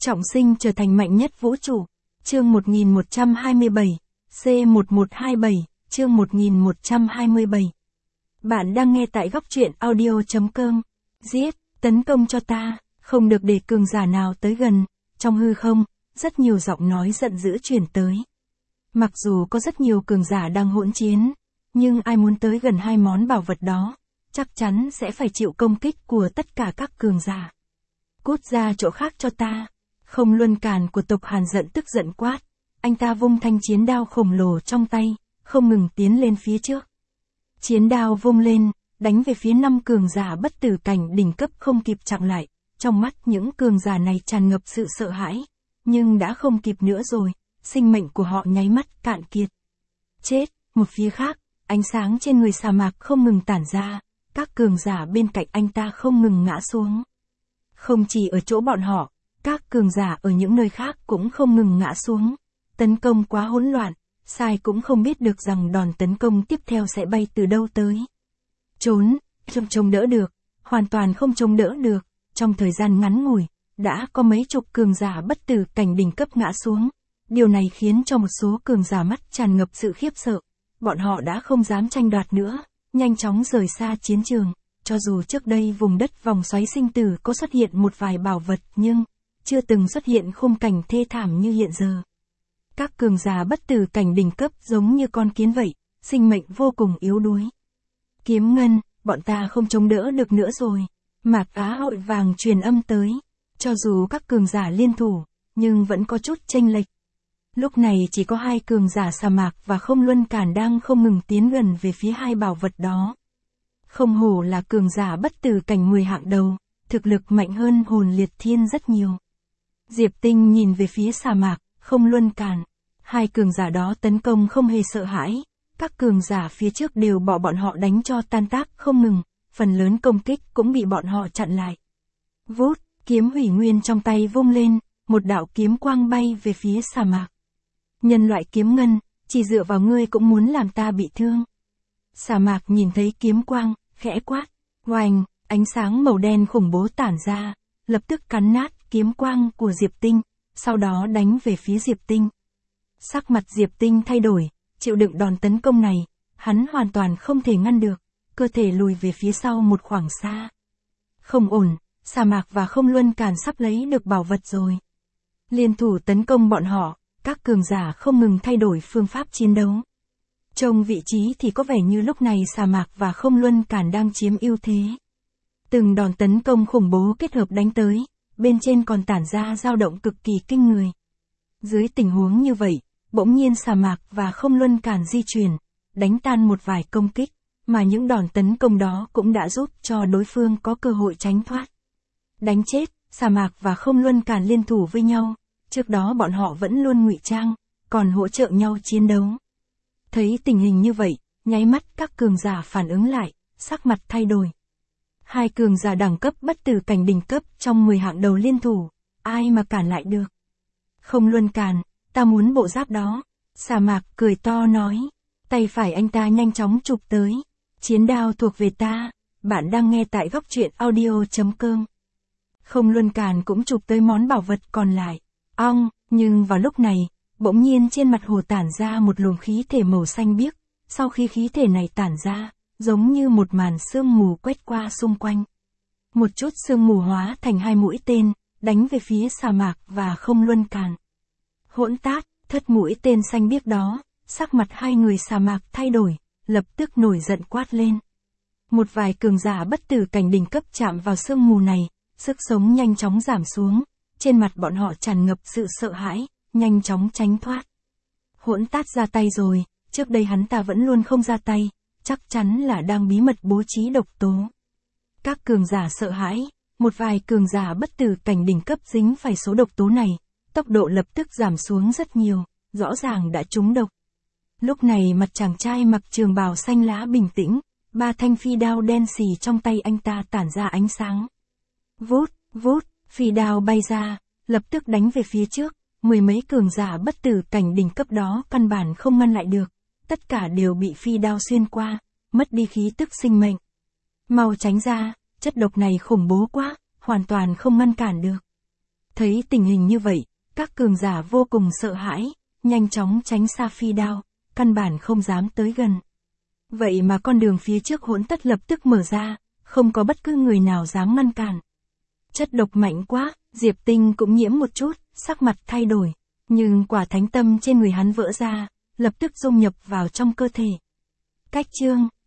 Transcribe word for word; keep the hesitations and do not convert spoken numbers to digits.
Trọng sinh trở thành mạnh nhất vũ trụ. Chương một nghìn một trăm hai mươi bảy, C một một hai bảy, chương một nghìn một trăm hai mươi bảy. Bạn đang nghe tại góc truyện audio chấm com. Giết, tấn công cho ta, không được để cường giả nào tới gần. Trong hư không, rất nhiều giọng nói giận dữ truyền tới. Mặc dù có rất nhiều cường giả đang hỗn chiến, nhưng ai muốn tới gần hai món bảo vật đó, chắc chắn sẽ phải chịu công kích của tất cả các cường giả. Cút ra chỗ khác cho ta. Không Luân Càn của tộc Hàn giận tức giận quát. Anh ta vung thanh chiến đao khổng lồ trong tay, không ngừng tiến lên phía trước. Chiến đao vung lên, đánh về phía năm cường giả bất tử cảnh đỉnh cấp không kịp chặn lại. Trong mắt những cường giả này tràn ngập sự sợ hãi, nhưng đã không kịp nữa rồi, sinh mệnh của họ nháy mắt cạn kiệt. Chết, một phía khác, ánh sáng trên người sa mạc không ngừng tản ra, các cường giả bên cạnh anh ta không ngừng ngã xuống. Không chỉ ở chỗ bọn họ, các cường giả ở những nơi khác cũng không ngừng ngã xuống. Tấn công quá hỗn loạn, Sai cũng không biết được rằng đòn tấn công tiếp theo sẽ bay từ đâu tới. Trốn, không chống đỡ được, hoàn toàn không chống đỡ được, trong thời gian ngắn ngủi, đã có mấy chục cường giả bất tử cảnh đỉnh cấp ngã xuống. Điều này khiến cho một số cường giả mắt tràn ngập sự khiếp sợ, bọn họ đã không dám tranh đoạt nữa, nhanh chóng rời xa chiến trường. Cho dù trước đây vùng đất vòng xoáy sinh tử có xuất hiện một vài bảo vật nhưng chưa từng xuất hiện khung cảnh thê thảm như hiện giờ. Các cường giả bất tử cảnh đỉnh cấp giống như con kiến vậy, sinh mệnh vô cùng yếu đuối. Kiếm Ngân, bọn ta không chống đỡ được nữa rồi. Mạc Á Hội vàng truyền âm tới. Cho dù các cường giả liên thủ, nhưng vẫn có chút chênh lệch. Lúc này chỉ có hai cường giả Sa Mạc và Không Luân Càn đang không ngừng tiến gần về phía hai bảo vật đó. Không hổ là cường giả bất tử cảnh mười hạng đầu, thực lực mạnh hơn Hồn Liệt Thiên rất nhiều. Diệp Tinh nhìn về phía Sa Mạc, Không Luân Càn. Hai cường giả đó tấn công không hề sợ hãi, các cường giả phía trước đều bỏ bọn họ đánh cho tan tác không ngừng, phần lớn công kích cũng bị bọn họ chặn lại. Vút, kiếm hủy nguyên trong tay vung lên, một đạo kiếm quang bay về phía Sa Mạc. Nhân loại Kiếm Ngân, chỉ dựa vào ngươi cũng muốn làm ta bị thương. Sa Mạc nhìn thấy kiếm quang, khẽ quát, oanh, ánh sáng màu đen khủng bố tản ra, lập tức cắn nát kiếm quang của Diệp Tinh, sau đó đánh về phía Diệp Tinh. Sắc mặt Diệp Tinh thay đổi, chịu đựng đòn tấn công này, hắn hoàn toàn không thể ngăn được, cơ thể lùi về phía sau một khoảng xa. Không ổn, Sa Mạc và Không Luân Càn sắp lấy được bảo vật rồi. Liên thủ tấn công bọn họ, các cường giả không ngừng thay đổi phương pháp chiến đấu. Trong vị trí thì có vẻ như lúc này Sa Mạc và Không Luân Càn đang chiếm ưu thế. Từng đòn tấn công khủng bố kết hợp đánh tới, bên trên còn tản ra dao động cực kỳ kinh người. Dưới tình huống như vậy, bỗng nhiên Sa Mạc và Không Luân Càn di chuyển, đánh tan một vài công kích, mà những đòn tấn công đó cũng đã giúp cho đối phương có cơ hội tránh thoát. Đánh chết, Sa Mạc và Không Luân Càn liên thủ với nhau, trước đó bọn họ vẫn luôn ngụy trang, còn hỗ trợ nhau chiến đấu. Thấy tình hình như vậy, nháy mắt các cường giả phản ứng lại, sắc mặt thay đổi. Hai cường giả đẳng cấp bất tử cảnh đỉnh cấp trong mười hạng đầu liên thủ, ai mà cản lại được. Không Luân Càn, ta muốn bộ giáp đó. Sa Mạc cười to nói, tay phải anh ta nhanh chóng chụp tới. Chiến đao thuộc về ta, bạn đang nghe tại góc truyện audio chấm com. Không Luân Càn cũng chụp tới món bảo vật còn lại. Ong, nhưng vào lúc này, bỗng nhiên trên mặt hồ tản ra một luồng khí thể màu xanh biếc, sau khi khí thể này tản ra, giống như một màn sương mù quét qua xung quanh. Một chút sương mù hóa thành hai mũi tên, đánh về phía Sa Mạc và Không Luân Càn. Hỗn tát, thất mũi tên xanh biếc đó, sắc mặt hai người Sa Mạc thay đổi, lập tức nổi giận quát lên. Một vài cường giả bất tử cảnh đỉnh cấp chạm vào sương mù này, sức sống nhanh chóng giảm xuống, trên mặt bọn họ tràn ngập sự sợ hãi, nhanh chóng tránh thoát. Hỗn tát ra tay rồi, trước đây hắn ta vẫn luôn không ra tay, chắc chắn là đang bí mật bố trí độc tố. Các cường giả sợ hãi, một vài cường giả bất tử cảnh đỉnh cấp dính phải số độc tố này, tốc độ lập tức giảm xuống rất nhiều, rõ ràng đã trúng độc. Lúc này mặt chàng trai mặc trường bào xanh lá bình tĩnh, ba thanh phi đao đen xì trong tay anh ta tản ra ánh sáng. Vút, vút, phi đao bay ra, lập tức đánh về phía trước, mười mấy cường giả bất tử cảnh đỉnh cấp đó căn bản không ngăn lại được, tất cả đều bị phi đao xuyên qua, mất đi khí tức sinh mệnh. Mau tránh ra, chất độc này khủng bố quá, hoàn toàn không ngăn cản được. Thấy tình hình như vậy, các cường giả vô cùng sợ hãi, nhanh chóng tránh xa phi đao, căn bản không dám tới gần. Vậy mà con đường phía trước hỗn tất lập tức mở ra, không có bất cứ người nào dám ngăn cản. Chất độc mạnh quá, Diệp Tinh cũng nhiễm một chút, sắc mặt thay đổi. Nhưng quả thánh tâm trên người hắn vỡ ra, lập tức dung nhập vào trong cơ thể. Cách chương